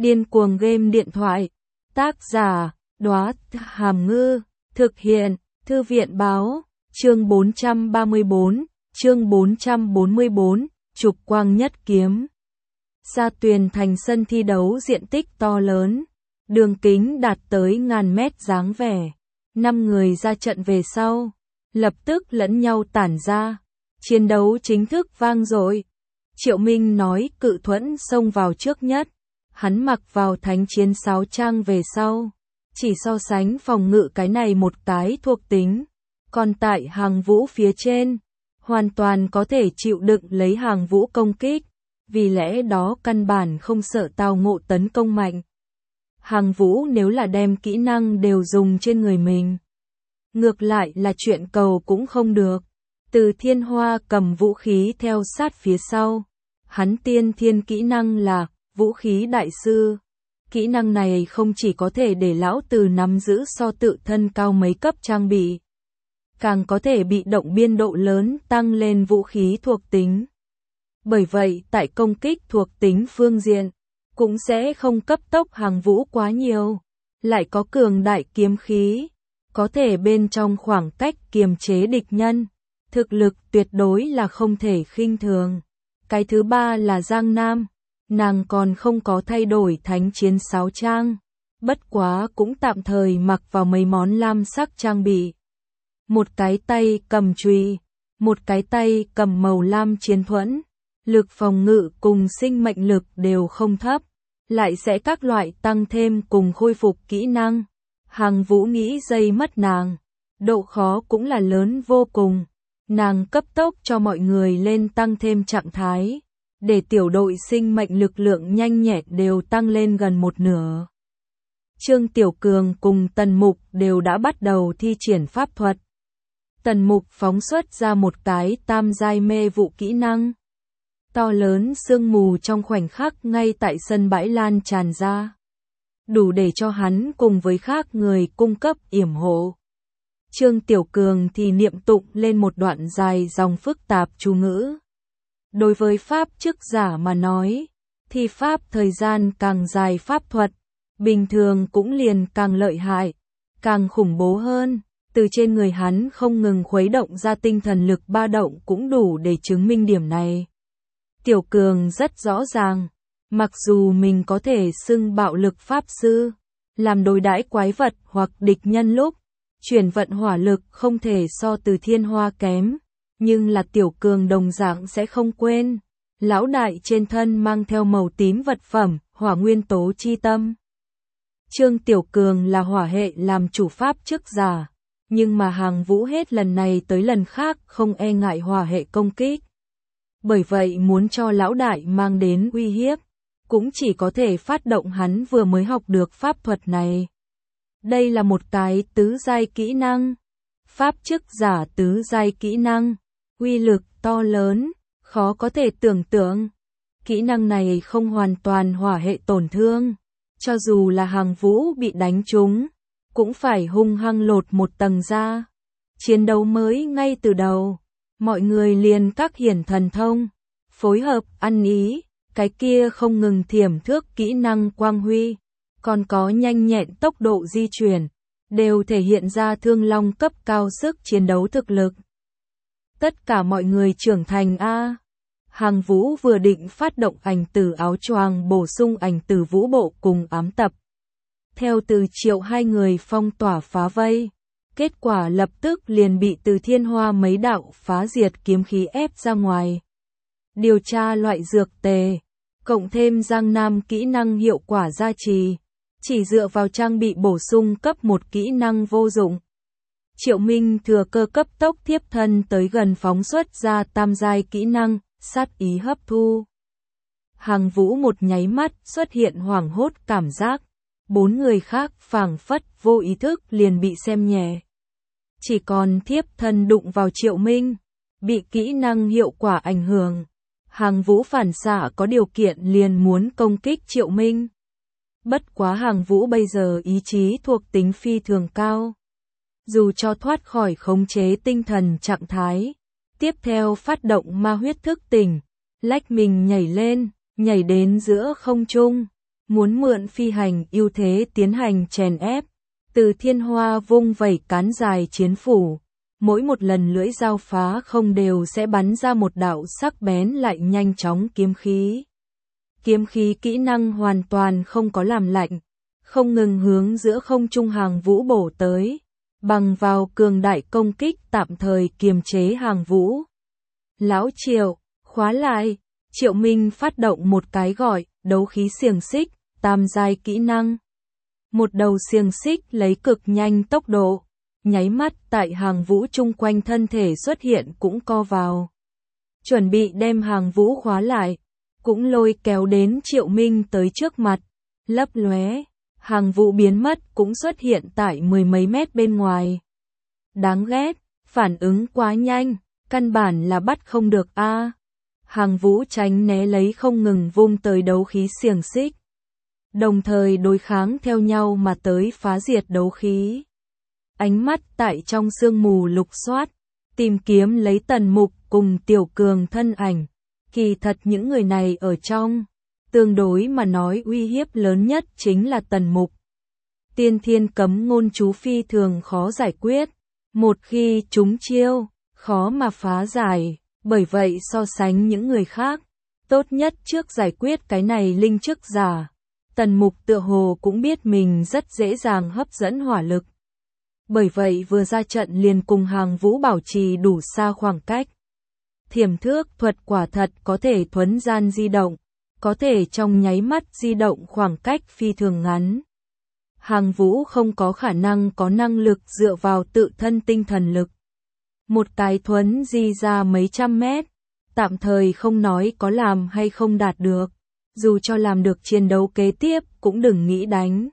Điên cuồng game điện thoại. Tác giả, Đóa Hàm Ngư. Thực hiện, Thư viện báo. Chương 444, Trục Quang Nhất Kiếm. Sa Tuyền thành sân thi đấu diện tích to lớn, đường kính đạt tới ngàn mét dáng vẻ. 5 người ra trận về sau, lập tức lẫn nhau tản ra. Chiến đấu chính thức vang dội. Triệu Minh nói Cự Thuẫn xông vào trước nhất. Hắn mặc vào thánh chiến sáo trang về sau, chỉ so sánh phòng ngự cái này một cái thuộc tính. Còn tại Hàng Vũ phía trên, hoàn toàn có thể chịu đựng lấy Hàng Vũ công kích, vì lẽ đó căn bản không sợ tao ngộ tấn công mạnh. Hàng Vũ nếu là đem kỹ năng đều dùng trên người mình, ngược lại là chuyện cầu cũng không được. Từ Thiên Hoa cầm vũ khí theo sát phía sau, hắn tiên thiên kỹ năng là Vũ khí đại sư. Kỹ năng này không chỉ có thể để lão Từ nắm giữ so tự thân cao mấy cấp trang bị, càng có thể bị động biên độ lớn tăng lên vũ khí thuộc tính. Bởi vậy tại công kích thuộc tính phương diện, cũng sẽ không cấp tốc Hàng Vũ quá nhiều. Lại có cường đại kiếm khí, có thể bên trong khoảng cách kiềm chế địch nhân. Thực lực tuyệt đối là không thể khinh thường. Cái thứ ba là Giang Nam. Nàng còn không có thay đổi thánh chiến sáo trang, bất quá cũng tạm thời mặc vào mấy món lam sắc trang bị. Một cái tay cầm chùy, một cái tay cầm màu lam chiến thuẫn, lực phòng ngự cùng sinh mệnh lực đều không thấp, lại sẽ các loại tăng thêm cùng khôi phục kỹ năng. Hàng Vũ nghĩ dây mất nàng, độ khó cũng là lớn vô cùng. Nàng cấp tốc cho mọi người lên tăng thêm trạng thái, để tiểu đội sinh mệnh lực lượng nhanh nhẹn đều tăng lên gần một nửa. Trương Tiểu Cường cùng Tần Mục đều đã bắt đầu thi triển pháp thuật. Tần Mục phóng xuất ra một cái tam giai mê vụ kỹ năng. To lớn sương mù trong khoảnh khắc ngay tại sân bãi lan tràn ra, đủ để cho hắn cùng với khác người cung cấp yểm hộ. Trương Tiểu Cường thì niệm tụng lên một đoạn dài dòng phức tạp chú ngữ. Đối với pháp chức giả mà nói, thì pháp thời gian càng dài pháp thuật, bình thường cũng liền càng lợi hại, càng khủng bố hơn. Từ trên người hắn không ngừng khuấy động ra tinh thần lực ba động cũng đủ để chứng minh điểm này. Tiểu Cường rất rõ ràng, mặc dù mình có thể xưng bạo lực pháp sư, làm đối đãi quái vật hoặc địch nhân lúc, chuyển vận hỏa lực không thể so Từ Thiên Hoa kém, nhưng là Tiểu Cường đồng dạng sẽ không quên. Lão đại trên thân mang theo màu tím vật phẩm, hỏa nguyên tố chi tâm. Trương Tiểu Cường là hỏa hệ làm chủ pháp chức giả, nhưng mà Hàng Vũ hết lần này tới lần khác không e ngại hỏa hệ công kích. Bởi vậy muốn cho lão đại mang đến uy hiếp, cũng chỉ có thể phát động hắn vừa mới học được pháp thuật này. Đây là một cái tứ giai kỹ năng, pháp chức giả tứ giai kỹ năng, uy lực to lớn, khó có thể tưởng tượng. Kỹ năng này không hoàn toàn hỏa hệ tổn thương, cho dù là Hàng Vũ bị đánh trúng, cũng phải hung hăng lột một tầng ra. Chiến đấu mới ngay từ đầu, mọi người liền các hiển thần thông, phối hợp, ăn ý, cái kia không ngừng thiểm thước kỹ năng quang huy, còn có nhanh nhẹn tốc độ di chuyển, đều thể hiện ra Thương Long cấp cao sức chiến đấu thực lực. Tất cả mọi người trưởng thành a. Hàng Vũ vừa định phát động ảnh tử áo choàng bổ sung ảnh tử vũ bộ cùng ám tập. Theo Từ Triệu hai người phong tỏa phá vây, kết quả lập tức liền bị Từ Thiên Hoa mấy đạo phá diệt kiếm khí ép ra ngoài. Điều tra loại dược tề, cộng thêm Giang Nam kỹ năng hiệu quả gia trì, chỉ dựa vào trang bị bổ sung cấp một kỹ năng vô dụng. Triệu Minh thừa cơ cấp tốc tiếp thân tới gần phóng xuất ra tam giai kỹ năng, sát ý hấp thu. Hàng Vũ một nháy mắt xuất hiện hoảng hốt cảm giác, 4 người khác phảng phất vô ý thức liền bị xem nhẹ. Chỉ còn thiếp thân đụng vào Triệu Minh, bị kỹ năng hiệu quả ảnh hưởng. Hàng Vũ phản xạ có điều kiện liền muốn công kích Triệu Minh. Bất quá Hàng Vũ bây giờ ý chí thuộc tính phi thường cao. Dù cho thoát khỏi khống chế tinh thần trạng thái, tiếp theo phát động ma huyết thức tỉnh, lách mình nhảy lên, nhảy đến giữa không trung. muốn mượn phi hành ưu thế tiến hành chèn ép. Từ Thiên Hoa vung vẩy cán dài chiến phủ, mỗi một lần lưỡi dao phá không đều sẽ bắn ra một đạo sắc bén lại nhanh chóng kiếm khí. Kiếm khí kỹ năng hoàn toàn không có làm lạnh, không ngừng hướng giữa không trung Hàng Vũ bổ tới, bằng vào cường đại công kích tạm thời kiềm chế Hàng Vũ. Lão Triệu, khóa lại, Triệu Minh phát động một cái gọi, đấu khí xiềng xích, tam giai kỹ năng. Một đầu xiềng xích lấy cực nhanh tốc độ, nháy mắt tại Hàng Vũ chung quanh thân thể xuất hiện cũng co vào. Chuẩn bị đem Hàng Vũ khóa lại, cũng lôi kéo đến Triệu Minh tới trước mặt, lấp lóe, Hàng Vũ biến mất cũng xuất hiện tại mười mấy mét bên ngoài. Đáng ghét, phản ứng quá nhanh, căn bản là bắt không được a. Hàng Vũ tránh né lấy không ngừng vung tới đấu khí xiềng xích, đồng thời đối kháng theo nhau mà tới phá diệt đấu khí. Ánh mắt tại trong sương mù lục soát, tìm kiếm lấy Tần Mục cùng Tiểu Cường thân ảnh. Kỳ thật những người này ở trong, tương đối mà nói uy hiếp lớn nhất chính là Tần Mục. Tiên thiên cấm ngôn chú phi thường khó giải quyết, một khi trúng chiêu, khó mà phá giải, bởi vậy so sánh những người khác, tốt nhất trước giải quyết cái này linh chức giả. Tần Mục tựa hồ cũng biết mình rất dễ dàng hấp dẫn hỏa lực. Bởi vậy vừa ra trận liền cùng Hàng Vũ bảo trì đủ xa khoảng cách. Thiểm thước thuật quả thật có thể thuấn gian di động, có thể trong nháy mắt di động khoảng cách phi thường ngắn. Hàng Vũ không có khả năng có năng lực dựa vào tự thân tinh thần lực. Một cái thuấn di ra mấy trăm mét, tạm thời không nói có làm hay không đạt được, dù cho làm được chiến đấu kế tiếp cũng đừng nghĩ đánh.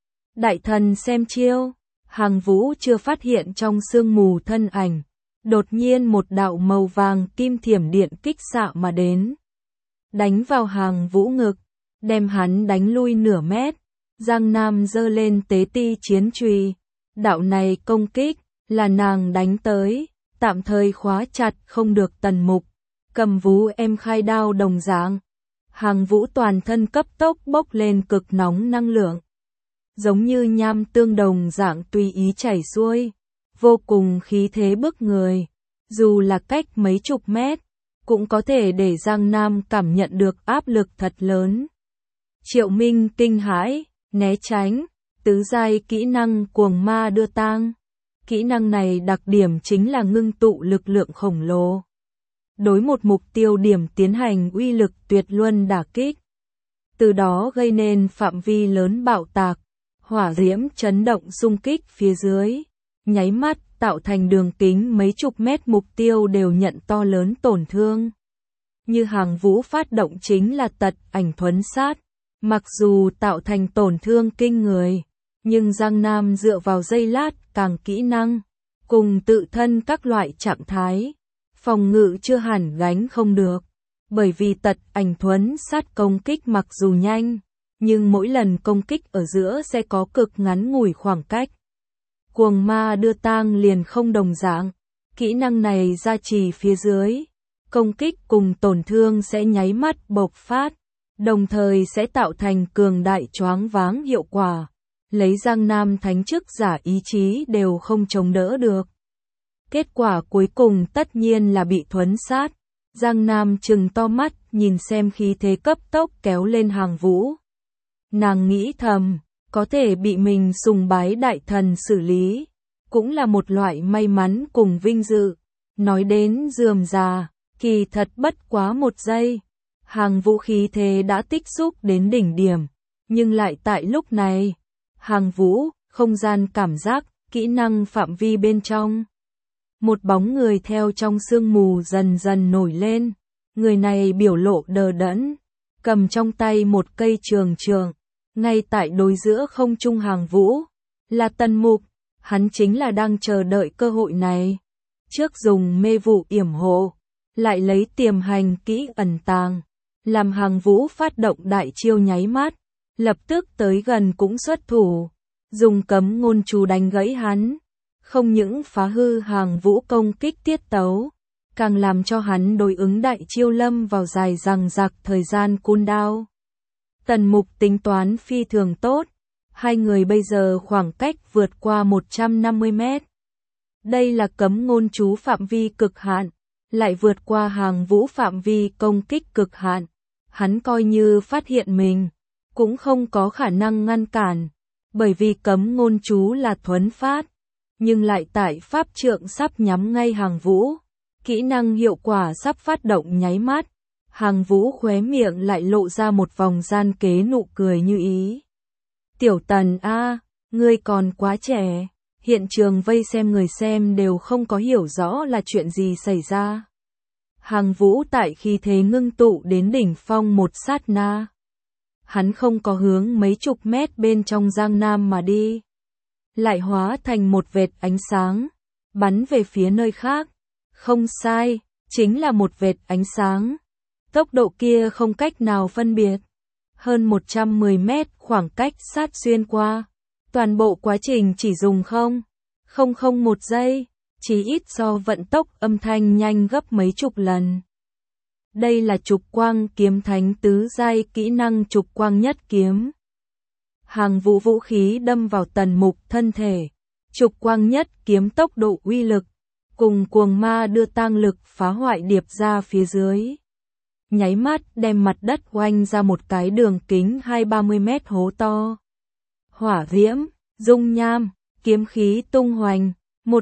Đại thần xem chiêu, Hàng Vũ chưa phát hiện trong sương mù thân ảnh, đột nhiên một đạo màu vàng kim thiểm điện kích xạ mà đến. Đánh vào Hàng Vũ ngực, đem hắn đánh lui nửa mét. Giang Nam giơ lên tế ti chiến chùy, đạo này công kích là nàng đánh tới, tạm thời khóa chặt không được Tần Mục, cầm vú em khai đao đồng dạng. Hàng Vũ toàn thân cấp tốc bốc lên cực nóng năng lượng, giống như nham tương đồng dạng tùy ý chảy xuôi, vô cùng khí thế bức người, dù là cách mấy chục mét, cũng có thể để Giang Nam cảm nhận được áp lực thật lớn. Triệu Minh kinh hãi, né tránh, tứ giai kỹ năng cuồng ma đưa tang. Kỹ năng này đặc điểm chính là ngưng tụ lực lượng khổng lồ. Đối một mục tiêu điểm tiến hành uy lực tuyệt luân đả kích. Từ đó gây nên phạm vi lớn bạo tạc, hỏa diễm chấn động xung kích phía dưới. Nháy mắt tạo thành đường kính mấy chục mét, mục tiêu đều nhận to lớn tổn thương. Như Hàng Vũ phát động chính là tật ảnh thuấn sát. Mặc dù tạo thành tổn thương kinh người, nhưng Giang Nam dựa vào giây lát càng kỹ năng, cùng tự thân các loại trạng thái, phòng ngự chưa hẳn gánh không được. Bởi vì tật ảnh thuấn sát công kích mặc dù nhanh, nhưng mỗi lần công kích ở giữa sẽ có cực ngắn ngủi khoảng cách. Cuồng ma đưa tang liền không đồng dạng, kỹ năng này gia trì phía dưới, công kích cùng tổn thương sẽ nháy mắt bộc phát, đồng thời sẽ tạo thành cường đại choáng váng hiệu quả, lấy Giang Nam thánh chức giả ý chí đều không chống đỡ được. Kết quả cuối cùng tất nhiên là bị thuấn sát. Giang Nam trừng to mắt nhìn xem khí thế cấp tốc kéo lên Hàng Vũ. Nàng nghĩ thầm, có thể bị mình sùng bái đại thần xử lý, cũng là một loại may mắn cùng vinh dự. Nói đến rườm rà, kỳ thật bất quá một giây. Hàng Vũ khí thế đã tích xúc đến đỉnh điểm, nhưng lại tại lúc này, Hàng Vũ, không gian cảm giác, kỹ năng phạm vi bên trong. Một bóng người theo trong sương mù dần dần nổi lên, người này biểu lộ đờ đẫn, cầm trong tay một cây trường, ngay tại đối giữa không trung Hàng Vũ, là Tần Mục, hắn chính là đang chờ đợi cơ hội này. Trước dùng mê vụ yểm hộ, lại lấy tiềm hành kỹ ẩn tàng, làm Hàng Vũ phát động đại chiêu nháy mắt, lập tức tới gần cũng xuất thủ, dùng cấm ngôn chú đánh gãy hắn, không những phá hư Hàng Vũ công kích tiết tấu, càng làm cho hắn đối ứng đại chiêu lâm vào dài dằng dặc thời gian cooldown. Tần Mục tính toán phi thường tốt, hai người bây giờ khoảng cách vượt qua 150 mét. Đây là cấm ngôn chú phạm vi cực hạn, lại vượt qua Hàng Vũ phạm vi công kích cực hạn. Hắn coi như phát hiện mình, cũng không có khả năng ngăn cản, bởi vì cấm ngôn chú là thuấn phát, nhưng lại tại pháp trượng sắp nhắm ngay Hàng Vũ. Kỹ năng hiệu quả sắp phát động nháy mắt, Hàng Vũ khóe miệng lại lộ ra một vòng gian kế nụ cười như ý. Tiểu Tần a, ngươi còn quá trẻ. Hiện trường vây xem người xem đều không có hiểu rõ là chuyện gì xảy ra. Hàng Vũ tại khi thế ngưng tụ đến đỉnh phong một sát na. Hắn không có hướng mấy chục mét bên trong Giang Nam mà đi, lại hóa thành một vệt ánh sáng, bắn về phía nơi khác. Không sai, chính là một vệt ánh sáng. Tốc độ kia không cách nào phân biệt. Hơn 110 mét khoảng cách sát xuyên qua. Toàn bộ quá trình chỉ dùng 0,001 giây, chỉ ít so vận tốc âm thanh nhanh gấp mấy chục lần. Đây là trục quang kiếm thánh tứ giai kỹ năng trục quang nhất kiếm. Hàng Vũ vũ khí đâm vào Tần Mục thân thể. Trục quang nhất kiếm tốc độ uy lực, cùng cuồng ma đưa tang lực phá hoại điệp ra phía dưới. Nháy mắt đem mặt đất oanh ra một cái đường kính 20-30 mét hố to. Hỏa diễm, dung nham, kiếm khí tung hoành,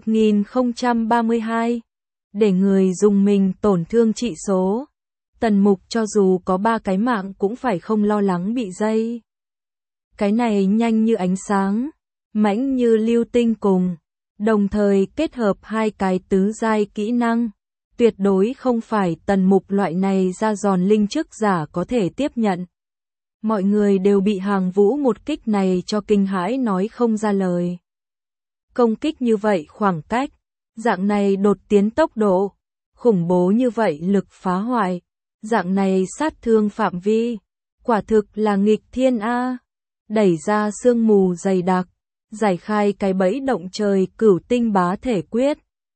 1032. Để người dùng mình tổn thương trị số. Tần Mục cho dù có 3 cái mạng cũng phải không lo lắng bị dây. Cái này nhanh như ánh sáng, mãnh như lưu tinh cùng, đồng thời kết hợp hai cái tứ giai kỹ năng. Tuyệt đối không phải Tần Mục loại này ra giòn linh chức giả có thể tiếp nhận. Mọi người đều bị Hàng Vũ một kích này cho kinh hãi nói không ra lời. Công kích như vậy khoảng cách, dạng này đột tiến tốc độ, khủng bố như vậy lực phá hoại, dạng này sát thương phạm vi, quả thực là nghịch thiên a. Đẩy ra sương mù dày đặc, giải khai cái bẫy động trời cửu tinh bá thể quyết.